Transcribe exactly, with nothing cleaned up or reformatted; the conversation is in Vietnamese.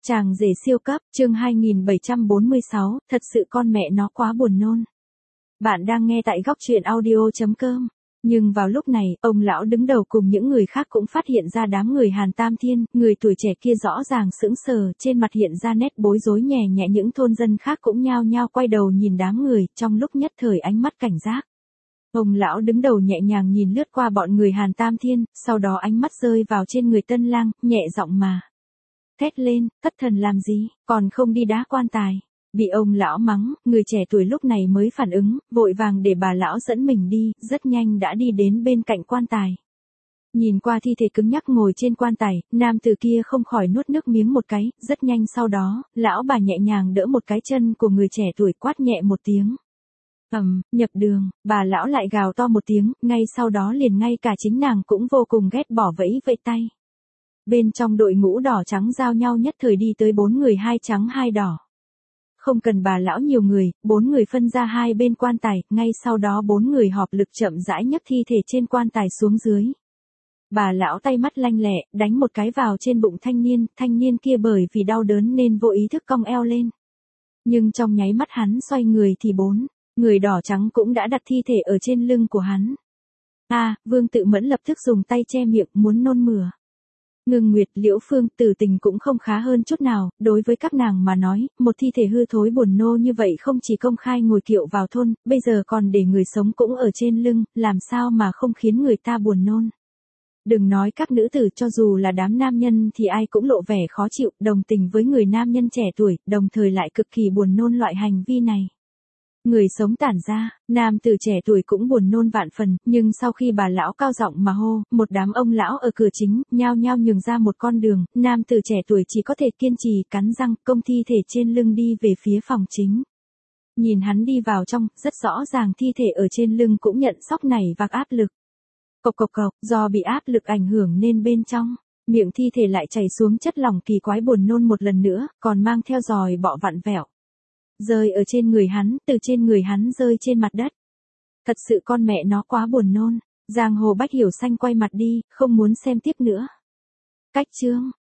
Chàng rể siêu cấp, chương hai nghìn bảy trăm bốn mươi sáu, thật sự con mẹ nó quá buồn nôn. Bạn đang nghe tại góc truyện audio chấm com. Nhưng vào lúc này, ông lão đứng đầu cùng những người khác cũng phát hiện ra đám người Hàn Tam Thiên, người tuổi trẻ kia rõ ràng sững sờ, trên mặt hiện ra nét bối rối nhè nhẹ, những thôn dân khác cũng nhao nhao quay đầu nhìn đám người, trong lúc nhất thời ánh mắt cảnh giác. Ông lão đứng đầu nhẹ nhàng nhìn lướt qua bọn người Hàn Tam Thiên, sau đó ánh mắt rơi vào trên người Tân Lang, nhẹ giọng mà thét lên, thất thần làm gì, còn không đi đá quan tài. Bị ông lão mắng, người trẻ tuổi lúc này mới phản ứng, vội vàng để bà lão dẫn mình đi, rất nhanh đã đi đến bên cạnh quan tài. Nhìn qua thi thể cứng nhắc ngồi trên quan tài, nam tử kia không khỏi nuốt nước miếng một cái, rất nhanh sau đó, lão bà nhẹ nhàng đỡ một cái chân của người trẻ tuổi, quát nhẹ một tiếng. Ầm, nhập đường, bà lão lại gào to một tiếng, ngay sau đó liền ngay cả chính nàng cũng vô cùng ghét bỏ vẫy vẫy tay. Bên trong đội ngũ đỏ trắng giao nhau nhất thời đi tới bốn người, hai trắng hai đỏ. Không cần bà lão nhiều người, bốn người phân ra hai bên quan tài, ngay sau đó bốn người họp lực chậm rãi nhấc thi thể trên quan tài xuống dưới. Bà lão tay mắt lanh lẹ, đánh một cái vào trên bụng thanh niên, thanh niên kia bởi vì đau đớn nên vô ý thức cong eo lên. Nhưng trong nháy mắt hắn xoay người thì bốn người đỏ trắng cũng đã đặt thi thể ở trên lưng của hắn. A, à, Vương Tự Mẫn lập tức dùng tay che miệng, muốn nôn mửa. Ngưng Nguyệt, Liễu Phương, Tử Tình cũng không khá hơn chút nào, đối với các nàng mà nói, một thi thể hư thối buồn nô như vậy không chỉ công khai ngồi kiệu vào thôn, bây giờ còn để người sống cũng ở trên lưng, làm sao mà không khiến người ta buồn nôn. Đừng nói các nữ tử, cho dù là đám nam nhân thì ai cũng lộ vẻ khó chịu, đồng tình với người nam nhân trẻ tuổi, đồng thời lại cực kỳ buồn nôn loại hành vi này. Người sống tản ra, nam tử trẻ tuổi cũng buồn nôn vạn phần, nhưng sau khi bà lão cao giọng mà hô, một đám ông lão ở cửa chính, nhao nhao nhường ra một con đường, nam tử trẻ tuổi chỉ có thể kiên trì, cắn răng, công thi thể trên lưng đi về phía phòng chính. Nhìn hắn đi vào trong, rất rõ ràng thi thể ở trên lưng cũng nhận sóc nảy vạc áp lực. Cộc cộc cộc, do bị áp lực ảnh hưởng nên bên trong miệng thi thể lại chảy xuống chất lỏng kỳ quái buồn nôn một lần nữa, còn mang theo giòi bọ vặn vẹo. Rơi ở trên người hắn, từ trên người hắn rơi trên mặt đất. Thật sự con mẹ nó quá buồn nôn. Giang Hồ Bách Hiểu Xanh quay mặt đi, không muốn xem tiếp nữa. Cách chương